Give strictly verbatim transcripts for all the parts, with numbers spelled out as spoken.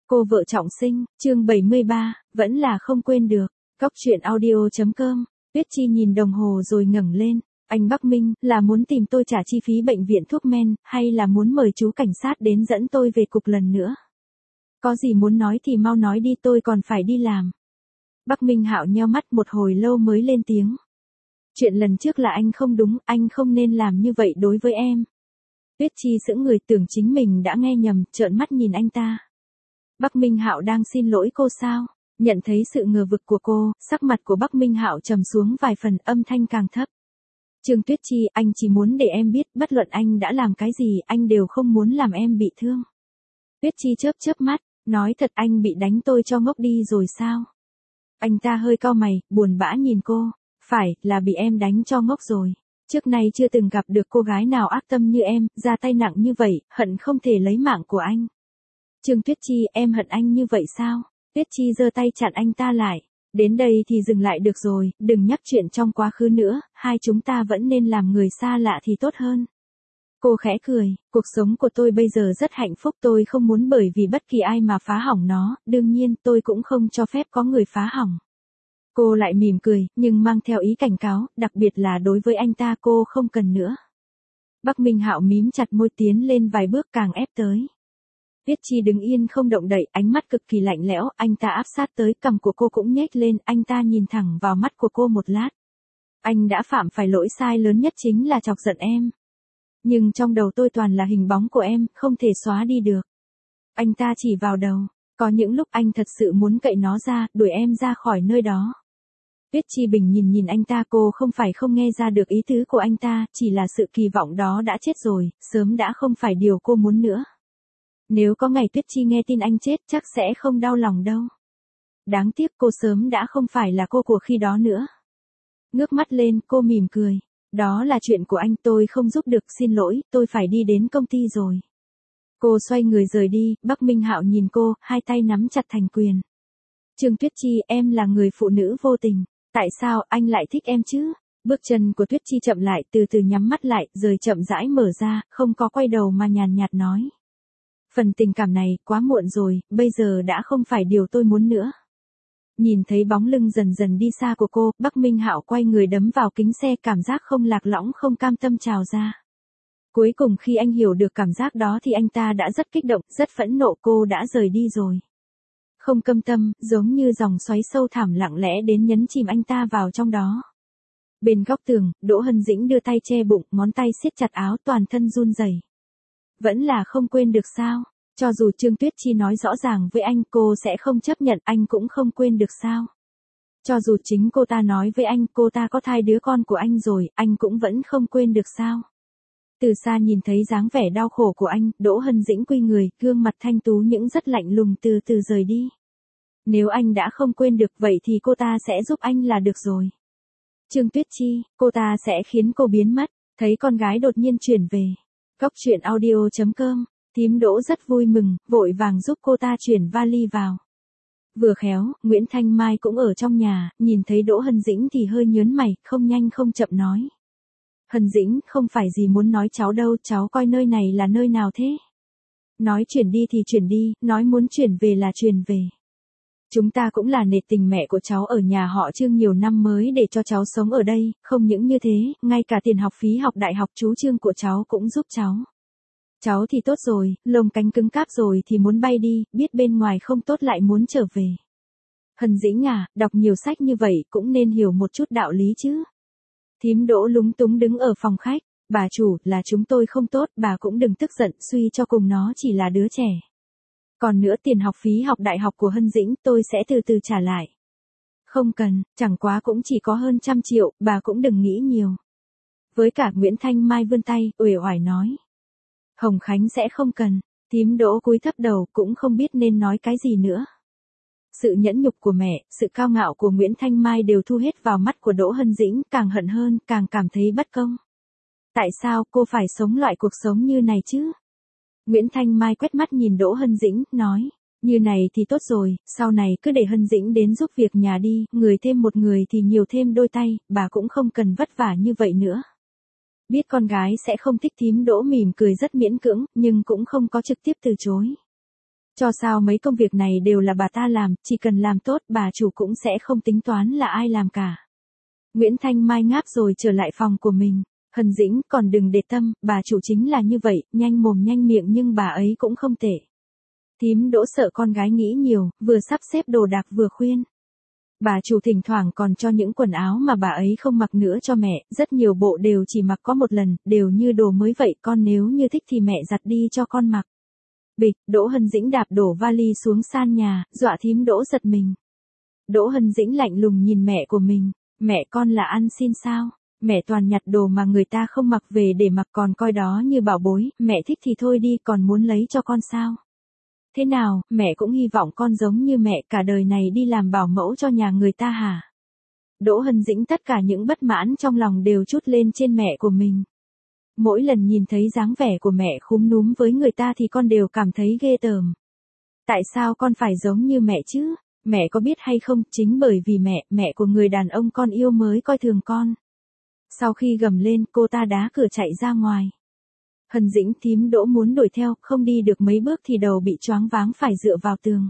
Cô vợ trọng sinh, chương bảy mươi ba, vẫn là không quên được. Góc truyện audio chấm com. Tuyết Chi nhìn đồng hồ rồi ngẩng lên. Anh Bắc Minh, là muốn tìm tôi trả chi phí bệnh viện thuốc men, hay là muốn mời chú cảnh sát đến dẫn tôi về cục lần nữa? Có gì muốn nói thì mau nói đi, tôi còn phải đi làm. Bắc Minh Hạo nheo mắt một hồi lâu mới lên tiếng. Chuyện lần trước là anh không đúng, anh không nên làm như vậy đối với em. Tuyết Chi sững người, tưởng chính mình đã nghe nhầm, trợn mắt nhìn anh ta. Bắc Minh Hạo đang xin lỗi cô sao? Nhận thấy sự ngờ vực của cô, sắc mặt của Bắc Minh Hạo trầm xuống vài phần, âm thanh càng thấp. Trương Tuyết Chi, anh chỉ muốn để em biết, bất luận anh đã làm cái gì, anh đều không muốn làm em bị thương. Tuyết Chi chớp chớp mắt, nói thật, anh bị đánh tôi cho ngốc đi rồi sao? Anh ta hơi cau mày, buồn bã nhìn cô. Phải, là bị em đánh cho ngốc rồi. Trước nay chưa từng gặp được cô gái nào ác tâm như em, ra tay nặng như vậy, hận không thể lấy mạng của anh. Trương Tuyết Chi, em hận anh như vậy sao? Tuyết Chi giơ tay chặn anh ta lại. Đến đây thì dừng lại được rồi, đừng nhắc chuyện trong quá khứ nữa, hai chúng ta vẫn nên làm người xa lạ thì tốt hơn. Cô khẽ cười, cuộc sống của tôi bây giờ rất hạnh phúc, tôi không muốn bởi vì bất kỳ ai mà phá hỏng nó, đương nhiên tôi cũng không cho phép có người phá hỏng. Cô lại mỉm cười, nhưng mang theo ý cảnh cáo, đặc biệt là đối với anh ta cô không cần nữa. Bắc Minh Hạo mím chặt môi, tiến lên vài bước càng ép tới. Tuyết Chi đứng yên không động đậy, ánh mắt cực kỳ lạnh lẽo, anh ta áp sát tới, cằm của cô cũng nhếch lên, anh ta nhìn thẳng vào mắt của cô một lát. Anh đã phạm phải lỗi sai lớn nhất, chính là chọc giận em. Nhưng trong đầu tôi toàn là hình bóng của em, không thể xóa đi được. Anh ta chỉ vào đầu, có những lúc anh thật sự muốn cậy nó ra, đuổi em ra khỏi nơi đó. Tuyết Chi bình nhìn nhìn anh ta, cô không phải không nghe ra được ý tứ của anh ta, chỉ là sự kỳ vọng đó đã chết rồi, sớm đã không phải điều cô muốn nữa. Nếu có ngày Tuyết Chi nghe tin anh chết chắc sẽ không đau lòng đâu. Đáng tiếc cô sớm đã không phải là cô của khi đó nữa. Ngước mắt lên, cô mỉm cười. Đó là chuyện của anh, tôi không giúp được, xin lỗi, tôi phải đi đến công ty rồi. Cô xoay người rời đi, Bắc Minh Hạo nhìn cô, hai tay nắm chặt thành quyền. Trương Tuyết Chi, em là người phụ nữ vô tình. Tại sao anh lại thích em chứ? Bước chân của Tuyết Chi chậm lại, từ từ nhắm mắt lại, rồi chậm rãi mở ra, không có quay đầu mà nhàn nhạt nói. Phần tình cảm này, quá muộn rồi, bây giờ đã không phải điều tôi muốn nữa. Nhìn thấy bóng lưng dần dần đi xa của cô, Bắc Minh Hạo quay người đấm vào kính xe, cảm giác không lạc lõng không cam tâm trào ra. Cuối cùng khi anh hiểu được cảm giác đó thì anh ta đã rất kích động, rất phẫn nộ, cô đã rời đi rồi. Không cam tâm, giống như dòng xoáy sâu thẳm lặng lẽ đến nhấn chìm anh ta vào trong đó. Bên góc tường, Đỗ Hân Dĩnh đưa tay che bụng, ngón tay siết chặt áo, toàn thân run rẩy. Vẫn là không quên được sao? Cho dù Trương Tuyết Chi nói rõ ràng với anh cô sẽ không chấp nhận, anh cũng không quên được sao? Cho dù chính cô ta nói với anh cô ta có thai đứa con của anh rồi, anh cũng vẫn không quên được sao? Từ xa nhìn thấy dáng vẻ đau khổ của anh, Đỗ Hân Dĩnh quy người, gương mặt thanh tú những rất lạnh lùng, từ từ rời đi. Nếu anh đã không quên được vậy thì cô ta sẽ giúp anh là được rồi. Trương Tuyết Chi, cô ta sẽ khiến cô biến mất. Thấy con gái đột nhiên chuyển về. Góc truyện audio chấm com, thím Đỗ rất vui mừng, vội vàng giúp cô ta chuyển vali vào. Vừa khéo, Nguyễn Thanh Mai cũng ở trong nhà, nhìn thấy Đỗ Hân Dĩnh thì hơi nhớn mày, không nhanh không chậm nói. Hân Dĩnh, không phải gì muốn nói cháu đâu, cháu coi nơi này là nơi nào thế? Nói chuyển đi thì chuyển đi, nói muốn chuyển về là chuyển về. Chúng ta cũng là nể tình mẹ của cháu ở nhà họ Trương nhiều năm mới để cho cháu sống ở đây, không những như thế, ngay cả tiền học phí học đại học chú Trương của cháu cũng giúp cháu. Cháu thì tốt rồi, lông cánh cứng cáp rồi thì muốn bay đi, biết bên ngoài không tốt lại muốn trở về. Hân Dĩnh à, đọc nhiều sách như vậy cũng nên hiểu một chút đạo lý chứ. Thím Đỗ lúng túng đứng ở phòng khách, bà chủ, là chúng tôi không tốt, bà cũng đừng tức giận, suy cho cùng nó chỉ là đứa trẻ. Còn nữa, tiền học phí học đại học của Hân Dĩnh tôi sẽ từ từ trả lại. Không cần, chẳng quá cũng chỉ có hơn trăm triệu, bà cũng đừng nghĩ nhiều. Với cả Nguyễn Thanh Mai vươn tay, uể oải nói. Hồng Khánh sẽ không cần, thím Đỗ cúi thấp đầu cũng không biết nên nói cái gì nữa. Sự nhẫn nhục của mẹ, sự cao ngạo của Nguyễn Thanh Mai đều thu hết vào mắt của Đỗ Hân Dĩnh, càng hận hơn, càng cảm thấy bất công. Tại sao cô phải sống loại cuộc sống như này chứ? Nguyễn Thanh Mai quét mắt nhìn Đỗ Hân Dĩnh, nói, như này thì tốt rồi, sau này cứ để Hân Dĩnh đến giúp việc nhà đi, người thêm một người thì nhiều thêm đôi tay, bà cũng không cần vất vả như vậy nữa. Biết con gái sẽ không thích, thím Đỗ mỉm cười rất miễn cưỡng, nhưng cũng không có trực tiếp từ chối. Cho sao mấy công việc này đều là bà ta làm, chỉ cần làm tốt bà chủ cũng sẽ không tính toán là ai làm cả. Nguyễn Thanh Mai ngáp rồi trở lại phòng của mình. Hân Dĩnh, còn đừng để tâm, bà chủ chính là như vậy, nhanh mồm nhanh miệng nhưng bà ấy cũng không tệ. Thím Đỗ sợ con gái nghĩ nhiều, vừa sắp xếp đồ đạc vừa khuyên. Bà chủ thỉnh thoảng còn cho những quần áo mà bà ấy không mặc nữa cho mẹ, rất nhiều bộ đều chỉ mặc có một lần, đều như đồ mới vậy, con nếu như thích thì mẹ giặt đi cho con mặc. Bịch, Đỗ Hân Dĩnh đạp đổ vali xuống sàn nhà, dọa thím Đỗ giật mình. Đỗ Hân Dĩnh lạnh lùng nhìn mẹ của mình, mẹ con là ăn xin sao? Mẹ toàn nhặt đồ mà người ta không mặc về để mặc còn coi đó như bảo bối, mẹ thích thì thôi đi còn muốn lấy cho con sao? Thế nào, mẹ cũng hy vọng con giống như mẹ cả đời này đi làm bảo mẫu cho nhà người ta hả? Đỗ Hân Dĩnh tất cả những bất mãn trong lòng đều trút lên trên mẹ của mình. Mỗi lần nhìn thấy dáng vẻ của mẹ khúm núm với người ta thì con đều cảm thấy ghê tởm. Tại sao con phải giống như mẹ chứ? Mẹ có biết hay không, chính bởi vì mẹ, mẹ của người đàn ông con yêu mới coi thường con. Sau khi gầm lên, cô ta đá cửa chạy ra ngoài. Hân Dĩnh thím Đỗ muốn đuổi theo, không đi được mấy bước thì đầu bị choáng váng phải dựa vào tường.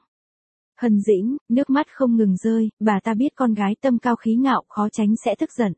Hân Dĩnh, nước mắt không ngừng rơi, bà ta biết con gái tâm cao khí ngạo khó tránh sẽ tức giận.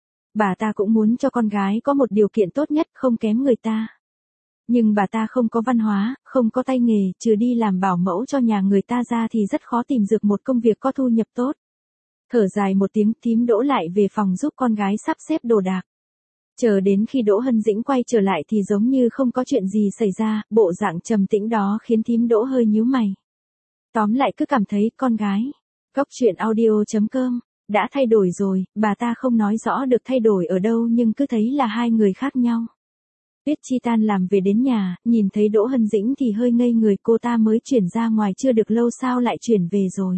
Bà ta cũng muốn cho con gái có một điều kiện tốt nhất không kém người ta. Nhưng bà ta không có văn hóa, không có tay nghề, trừ đi làm bảo mẫu cho nhà người ta ra thì rất khó tìm được một công việc có thu nhập tốt. Thở dài một tiếng, thím Đỗ lại về phòng giúp con gái sắp xếp đồ đạc. Chờ đến khi Đỗ Hân Dĩnh quay trở lại thì giống như không có chuyện gì xảy ra, bộ dạng trầm tĩnh đó khiến thím Đỗ hơi nhíu mày. Tóm lại cứ cảm thấy con gái. Góc truyện audio chấm com đã thay đổi rồi, bà ta không nói rõ được thay đổi ở đâu nhưng cứ thấy là hai người khác nhau. Tuyết Chi tan làm về đến nhà, nhìn thấy Đỗ Hân Dĩnh thì hơi ngây người, cô ta mới chuyển ra ngoài chưa được lâu sao lại chuyển về rồi.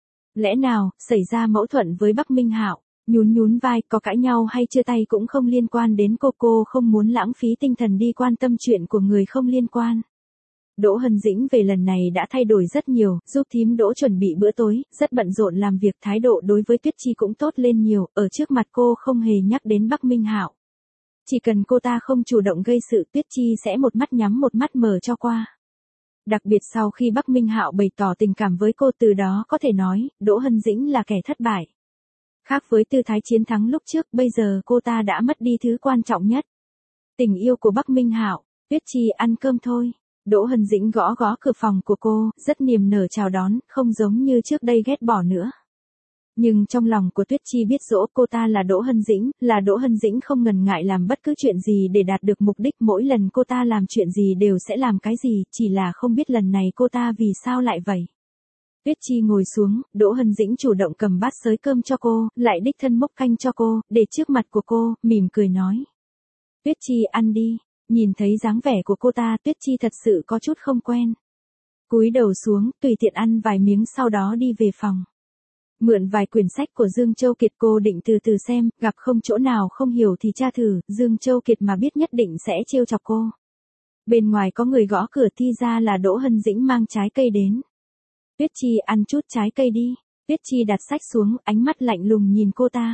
Lẽ nào, xảy ra mâu thuẫn với Bắc Minh Hạo? Nhún nhún vai, có cãi nhau hay chia tay cũng không liên quan đến cô, cô không muốn lãng phí tinh thần đi quan tâm chuyện của người không liên quan. Đỗ Hân Dĩnh về lần này đã thay đổi rất nhiều, giúp thím Đỗ chuẩn bị bữa tối, rất bận rộn làm việc, thái độ đối với Tuyết Chi cũng tốt lên nhiều, ở trước mặt cô không hề nhắc đến Bắc Minh Hạo. Chỉ cần cô ta không chủ động gây sự, Tuyết Chi sẽ một mắt nhắm một mắt mở cho qua. Đặc biệt sau khi Bắc Minh Hạo bày tỏ tình cảm với cô, từ đó có thể nói, Đỗ Hân Dĩnh là kẻ thất bại. Khác với tư thái chiến thắng lúc trước, bây giờ cô ta đã mất đi thứ quan trọng nhất. Tình yêu của Bắc Minh Hạo. Tuyết Chi ăn cơm thôi. Đỗ Hân Dĩnh gõ gõ cửa phòng của cô, rất niềm nở chào đón, không giống như trước đây ghét bỏ nữa. Nhưng trong lòng của Tuyết Chi biết rõ cô ta là Đỗ Hân Dĩnh, là Đỗ Hân Dĩnh không ngần ngại làm bất cứ chuyện gì để đạt được mục đích, mỗi lần cô ta làm chuyện gì đều sẽ làm cái gì, chỉ là không biết lần này cô ta vì sao lại vậy. Tuyết Chi ngồi xuống, Đỗ Hân Dĩnh chủ động cầm bát xới cơm cho cô, lại đích thân múc canh cho cô, để trước mặt của cô, mỉm cười nói. Tuyết Chi ăn đi. Nhìn thấy dáng vẻ của cô ta, Tuyết Chi thật sự có chút không quen. Cúi đầu xuống, tùy tiện ăn vài miếng sau đó đi về phòng. Mượn vài quyển sách của Dương Châu Kiệt cô định từ từ xem, gặp không chỗ nào không hiểu thì tra thử, Dương Châu Kiệt mà biết nhất định sẽ trêu chọc cô. Bên ngoài có người gõ cửa, thi ra là Đỗ Hân Dĩnh mang trái cây đến. Tuyết Chi ăn chút trái cây đi. Tuyết Chi đặt sách xuống, ánh mắt lạnh lùng nhìn cô ta.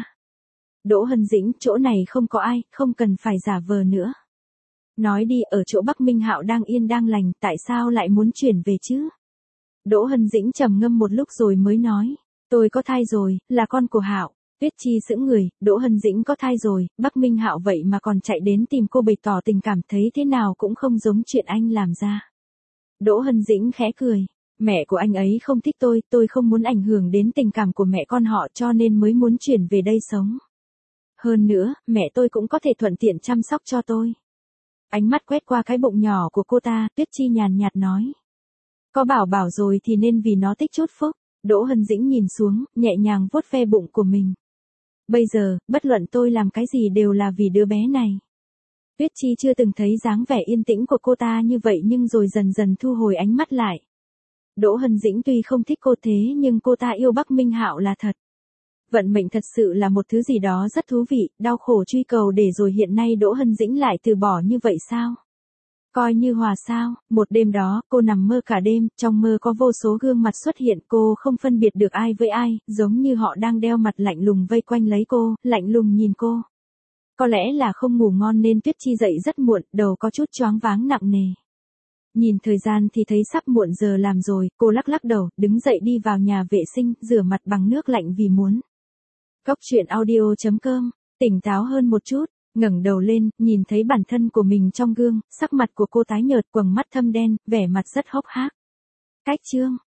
Đỗ Hân Dĩnh, chỗ này không có ai, không cần phải giả vờ nữa. Nói đi, ở chỗ Bắc Minh Hạo đang yên đang lành, tại sao lại muốn chuyển về chứ? Đỗ Hân Dĩnh trầm ngâm một lúc rồi mới nói, tôi có thai rồi, là con của Hạo. Tuyết Chi sững người, Đỗ Hân Dĩnh có thai rồi, Bắc Minh Hạo vậy mà còn chạy đến tìm cô bày tỏ tình cảm, thấy thế nào cũng không giống chuyện anh làm ra. Đỗ Hân Dĩnh khẽ cười, mẹ của anh ấy không thích tôi, tôi không muốn ảnh hưởng đến tình cảm của mẹ con họ cho nên mới muốn chuyển về đây sống. Hơn nữa, mẹ tôi cũng có thể thuận tiện chăm sóc cho tôi. Ánh mắt quét qua cái bụng nhỏ của cô ta, Tuyết Chi nhàn nhạt nói. Có bảo bảo rồi thì nên vì nó tích chút phúc. Đỗ Hân Dĩnh nhìn xuống, nhẹ nhàng vuốt ve bụng của mình. Bây giờ, bất luận tôi làm cái gì đều là vì đứa bé này. Tuyết Chi chưa từng thấy dáng vẻ yên tĩnh của cô ta như vậy nhưng rồi dần dần thu hồi ánh mắt lại. Đỗ Hân Dĩnh tuy không thích cô thế nhưng cô ta yêu Bắc Minh Hạo là thật. Vận mệnh thật sự là một thứ gì đó rất thú vị, đau khổ truy cầu để rồi hiện nay Đỗ Hân Dĩnh lại từ bỏ như vậy sao? Coi như hòa sao, một đêm đó, cô nằm mơ cả đêm, trong mơ có vô số gương mặt xuất hiện, cô không phân biệt được ai với ai, giống như họ đang đeo mặt lạnh lùng vây quanh lấy cô, lạnh lùng nhìn cô. Có lẽ là không ngủ ngon nên Tuyết Chi dậy rất muộn, đầu có chút choáng váng nặng nề. Nhìn thời gian thì thấy sắp muộn giờ làm rồi, cô lắc lắc đầu, đứng dậy đi vào nhà vệ sinh, rửa mặt bằng nước lạnh vì muốn. Cốc truyện audio chấm com, tỉnh táo hơn một chút, ngẩng đầu lên, nhìn thấy bản thân của mình trong gương, sắc mặt của cô tái nhợt, quầng mắt thâm đen, vẻ mặt rất hốc hác. Cách chương